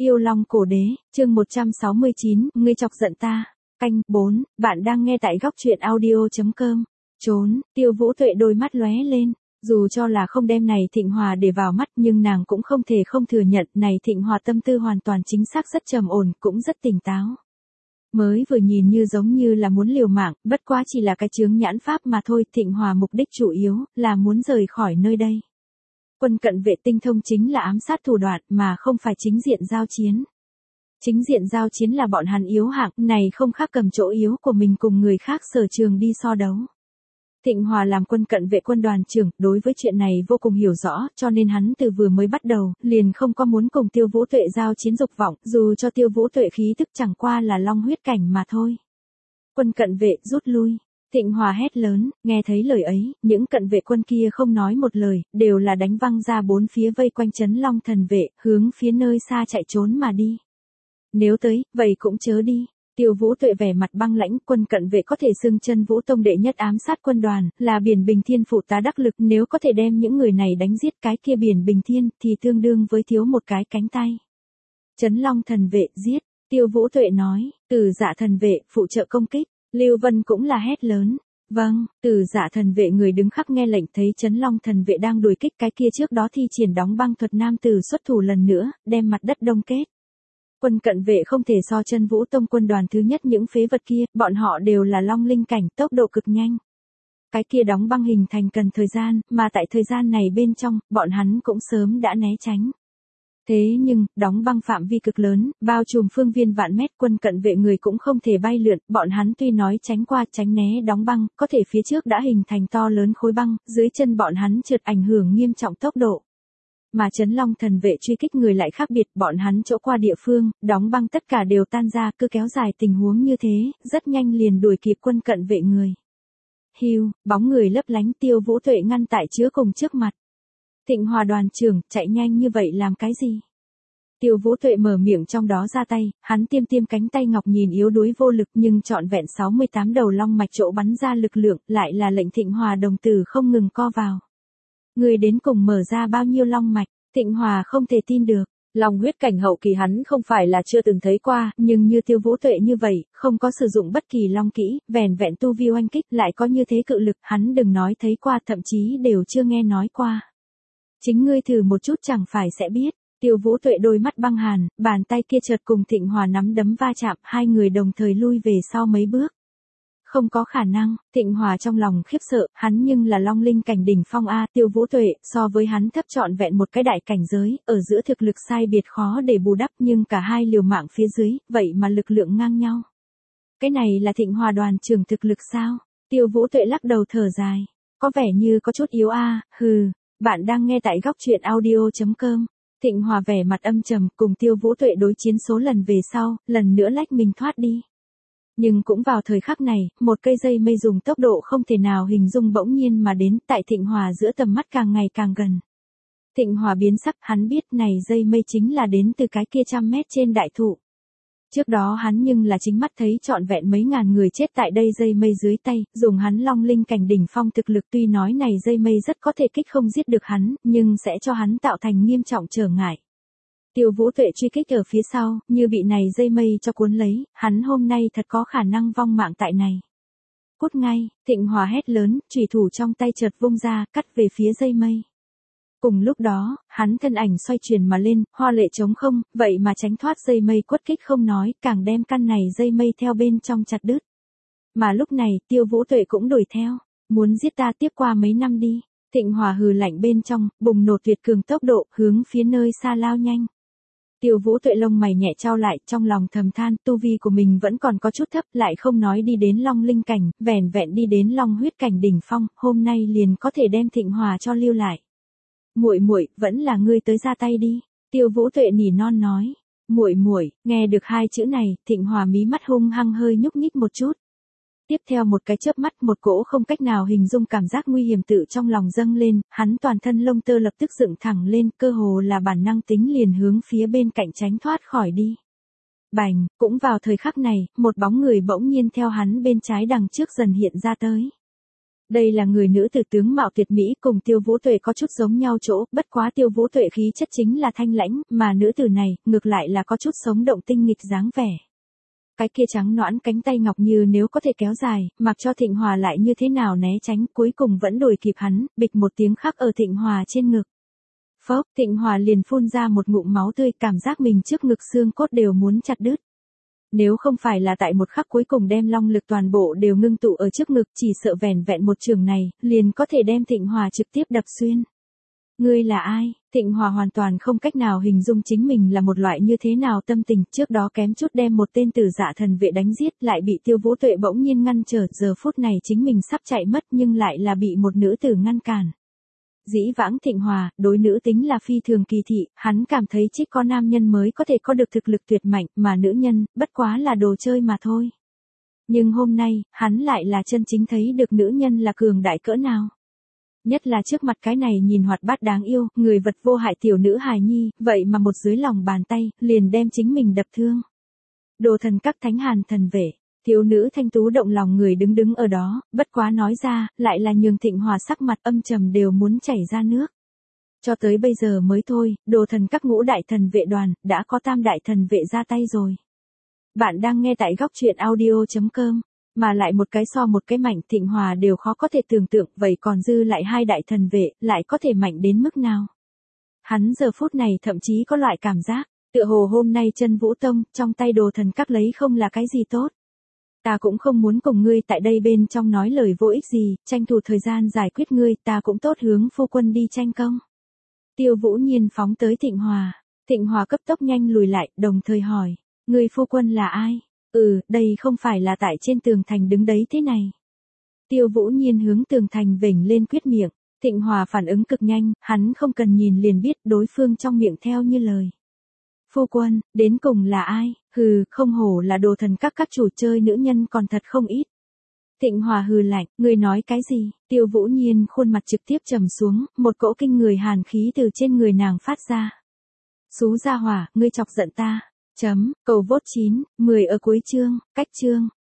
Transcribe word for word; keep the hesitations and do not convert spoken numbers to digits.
Yêu Long Cổ Đế, chương một trăm sáu mươi chín, ngươi chọc giận ta. Canh bốn, bạn đang nghe tại góc truyện audio.com. Trốn, Tiêu Vũ Tuệ đôi mắt lóe lên. Dù cho là không đem này Thịnh Hòa để vào mắt nhưng nàng cũng không thể không thừa nhận này Thịnh Hòa tâm tư hoàn toàn chính xác rất trầm ổn, cũng rất tỉnh táo. Mới vừa nhìn như giống như là muốn liều mạng, bất quá chỉ là cái chướng nhãn pháp mà thôi. Thịnh Hòa mục đích chủ yếu là muốn rời khỏi nơi đây. Quân cận vệ tinh thông chính là ám sát thủ đoạn mà không phải chính diện giao chiến. Chính diện giao chiến là bọn hắn yếu hạng, này không khác cầm chỗ yếu của mình cùng người khác sở trường đi so đấu. Thịnh Hòa làm quân cận vệ quân đoàn trưởng, đối với chuyện này vô cùng hiểu rõ, cho nên hắn từ vừa mới bắt đầu, liền không có muốn cùng Tiêu Vũ Tuệ giao chiến dục vọng, dù cho Tiêu Vũ Tuệ khí tức chẳng qua là long huyết cảnh mà thôi. Quân cận vệ rút lui. Thịnh Hòa hét lớn, nghe thấy lời ấy, những cận vệ quân kia không nói một lời, đều là đánh văng ra bốn phía vây quanh Chấn Long thần vệ, hướng phía nơi xa chạy trốn mà đi. Nếu tới, vậy cũng chớ đi. Tiêu Vũ Tuệ vẻ mặt băng lãnh, quân cận vệ có thể xưng chân Vũ Tông đệ nhất ám sát quân đoàn, là Biển Bình Thiên phụ tá đắc lực, nếu có thể đem những người này đánh giết cái kia Biển Bình Thiên, thì tương đương với thiếu một cái cánh tay. Chấn Long thần vệ, giết. Tiêu Vũ Tuệ nói, Từ Dạ thần vệ, phụ trợ công kích. Lưu Vân cũng là hét lớn. Vâng, Từ Dạ thần vệ người đứng khắc nghe lệnh, thấy Chấn Long thần vệ đang đuổi kích cái kia trước đó thi triển đóng băng thuật nam tử xuất thủ lần nữa, đem mặt đất đông kết. Quân cận vệ không thể so chân Vũ Tông quân đoàn thứ nhất những phế vật kia, bọn họ đều là long linh cảnh, tốc độ cực nhanh. Cái kia đóng băng hình thành cần thời gian, mà tại thời gian này bên trong, bọn hắn cũng sớm đã né tránh. Thế nhưng, đóng băng phạm vi cực lớn, bao trùm phương viên vạn mét, quân cận vệ người cũng không thể bay lượn, bọn hắn tuy nói tránh qua tránh né đóng băng, có thể phía trước đã hình thành to lớn khối băng, dưới chân bọn hắn trượt ảnh hưởng nghiêm trọng tốc độ. Mà Chấn Long thần vệ truy kích người lại khác biệt, bọn hắn chỗ qua địa phương, đóng băng tất cả đều tan ra, cứ kéo dài tình huống như thế, rất nhanh liền đuổi kịp quân cận vệ người. Hiu, bóng người lấp lánh, Tiêu Vũ Tuệ ngăn tại chứa cùng trước mặt. Thịnh Hòa đoàn trưởng, chạy nhanh như vậy làm cái gì? Tiêu Vũ Tuệ mở miệng trong đó ra tay, hắn tiêm tiêm cánh tay ngọc nhìn yếu đuối vô lực nhưng trọn vẹn sáu mươi tám đầu long mạch chỗ bắn ra lực lượng, lại là lệnh Thịnh Hòa đồng tử không ngừng co vào. Người đến cùng mở ra bao nhiêu long mạch? Thịnh Hòa không thể tin được. Long huyết cảnh hậu kỳ hắn không phải là chưa từng thấy qua, nhưng như Tiêu Vũ Tuệ như vậy, không có sử dụng bất kỳ long kỹ, vẻn vẹn tu vi oanh kích lại có như thế cự lực, hắn đừng nói thấy qua, thậm chí đều chưa nghe nói qua. Chính ngươi thử một chút chẳng phải sẽ biết. Tiêu Vũ Tuệ đôi mắt băng hàn, bàn tay kia chợt cùng Thịnh Hòa nắm đấm va chạm, hai người đồng thời lui về sau mấy bước. Không có khả năng, Thịnh Hòa trong lòng khiếp sợ, hắn nhưng là long linh cảnh đỉnh phong A. Tiêu Vũ Tuệ, so với hắn thấp trọn vẹn một cái đại cảnh giới, ở giữa thực lực sai biệt khó để bù đắp, nhưng cả hai liều mạng phía dưới, vậy mà lực lượng ngang nhau. Cái này là Thịnh Hòa đoàn trưởng thực lực sao? Tiêu Vũ Tuệ lắc đầu thở dài, có vẻ như có chút yếu A. Hừ, bạn đang nghe tại góc truyện audio.com. Thịnh Hòa vẻ mặt âm trầm, cùng Tiêu Vũ Tuệ đối chiến số lần về sau, lần nữa lách mình thoát đi. Nhưng cũng vào thời khắc này, một cây dây mây dùng tốc độ không thể nào hình dung bỗng nhiên mà đến, tại Thịnh Hòa giữa tầm mắt càng ngày càng gần. Thịnh Hòa biến sắc, hắn biết này dây mây chính là đến từ cái kia trăm mét trên đại thụ. Trước đó hắn nhưng là chính mắt thấy trọn vẹn mấy ngàn người chết tại đây dây mây dưới tay, dùng hắn long linh cảnh đỉnh phong thực lực, tuy nói này dây mây rất có thể kích không giết được hắn, nhưng sẽ cho hắn tạo thành nghiêm trọng trở ngại. Tiêu Vũ Tuệ truy kích ở phía sau, như bị này dây mây cho cuốn lấy, hắn hôm nay thật có khả năng vong mạng tại này. Cút ngay, Thịnh Hòa hét lớn, chủy thủ trong tay chợt vung ra, cắt về phía dây mây. Cùng lúc đó, hắn thân ảnh xoay chuyển mà lên, hoa lệ trống không, vậy mà tránh thoát dây mây quất kích không nói, càng đem căn này dây mây theo bên trong chặt đứt. Mà lúc này, Tiêu Vũ Tuệ cũng đuổi theo, muốn giết ta tiếp qua mấy năm đi. Thịnh Hòa hừ lạnh bên trong, bùng nổ tuyệt cường tốc độ, hướng phía nơi xa lao nhanh. Tiêu Vũ Tuệ lông mày nhẹ trao lại, trong lòng thầm than, tu vi của mình vẫn còn có chút thấp, lại không nói đi đến long linh cảnh, vẻn vẹn đi đến long huyết cảnh đỉnh phong, hôm nay liền có thể đem Thịnh Hòa cho lưu lại. Muội muội, vẫn là ngươi tới ra tay đi. Tiêu Vũ Tuệ nỉ non nói. Muội muội, nghe được hai chữ này, Thịnh Hòa mí mắt hung hăng hơi nhúc nhích một chút. Tiếp theo một cái chớp mắt, một cỗ không cách nào hình dung cảm giác nguy hiểm tự trong lòng dâng lên, hắn toàn thân lông tơ lập tức dựng thẳng lên, cơ hồ là bản năng tính liền hướng phía bên cạnh tránh thoát khỏi đi. Bành, cũng vào thời khắc này, một bóng người bỗng nhiên theo hắn bên trái đằng trước dần hiện ra tới. Đây là người nữ tử tướng mạo tuyệt mỹ cùng Tiêu Vũ Tuệ có chút giống nhau chỗ, bất quá Tiêu Vũ Tuệ khí chất chính là thanh lãnh, mà nữ tử này, ngược lại là có chút sống động tinh nghịch dáng vẻ. Cái kia trắng nõn cánh tay ngọc như nếu có thể kéo dài, mặc cho Thịnh Hòa lại như thế nào né tránh, cuối cùng vẫn đuổi kịp hắn, bịch một tiếng khắc ở Thịnh Hòa trên ngực. Phốc, Thịnh Hòa liền phun ra một ngụm máu tươi, cảm giác mình trước ngực xương cốt đều muốn chặt đứt. Nếu không phải là tại một khắc cuối cùng đem long lực toàn bộ đều ngưng tụ ở trước ngực, chỉ sợ vẻn vẹn một trường này, liền có thể đem Thịnh Hòa trực tiếp đập xuyên. Ngươi là ai? Thịnh Hòa hoàn toàn không cách nào hình dung chính mình là một loại như thế nào tâm tình, trước đó kém chút đem một tên tử dạ thần vệ đánh giết, lại bị Tiêu Vũ Tuệ bỗng nhiên ngăn trở, giờ phút này chính mình sắp chạy mất nhưng lại là bị một nữ tử ngăn cản. Dĩ vãng Thịnh Hòa, đối nữ tính là phi thường kỳ thị, hắn cảm thấy chỉ có nam nhân mới có thể có được thực lực tuyệt mạnh, mà nữ nhân, bất quá là đồ chơi mà thôi. Nhưng hôm nay, hắn lại là chân chính thấy được nữ nhân là cường đại cỡ nào. Nhất là trước mặt cái này nhìn hoạt bát đáng yêu, người vật vô hại tiểu nữ hài nhi, vậy mà một dưới lòng bàn tay, liền đem chính mình đập thương. Đồ thần các thánh hàn thần vệ. Thiếu nữ thanh tú động lòng người đứng đứng ở đó, bất quá nói ra, lại là nhường Thịnh Hòa sắc mặt âm trầm đều muốn chảy ra nước. Cho tới bây giờ mới thôi, đồ thần các ngũ đại thần vệ đoàn, đã có tam đại thần vệ ra tay rồi. Bạn đang nghe tại góc truyện audio chấm com, mà lại một cái so một cái mạnh Thịnh Hòa đều khó có thể tưởng tượng, vậy còn dư lại hai đại thần vệ, lại có thể mạnh đến mức nào. Hắn giờ phút này thậm chí có loại cảm giác, tựa hồ hôm nay chân Vũ Tông, trong tay đồ thần các lấy không là cái gì tốt. Ta cũng không muốn cùng ngươi tại đây bên trong nói lời vô ích gì, tranh thủ thời gian giải quyết ngươi, ta cũng tốt hướng phu quân đi tranh công. Tiêu Vũ Nhiên phóng tới Thịnh Hòa, Thịnh Hòa cấp tốc nhanh lùi lại, đồng thời hỏi, ngươi phu quân là ai? Ừ, đây không phải là tại trên tường thành đứng đấy thế này. Tiêu Vũ Nhiên hướng tường thành vểnh lên quyết miệng, Thịnh Hòa phản ứng cực nhanh, hắn không cần nhìn liền biết đối phương trong miệng theo như lời. Phu quân, đến cùng là ai? Hừ, không hổ là đồ thần các các chủ chơi nữ nhân còn thật không ít. Thịnh Hòa hừ lạnh, ngươi nói cái gì? Tiêu Vũ Nhiên khuôn mặt trực tiếp trầm xuống, một cỗ kinh người hàn khí từ trên người nàng phát ra. Xú gia hỏa, ngươi chọc giận ta. Chấm, cầu vốt chín, mười ở cuối chương, cách chương.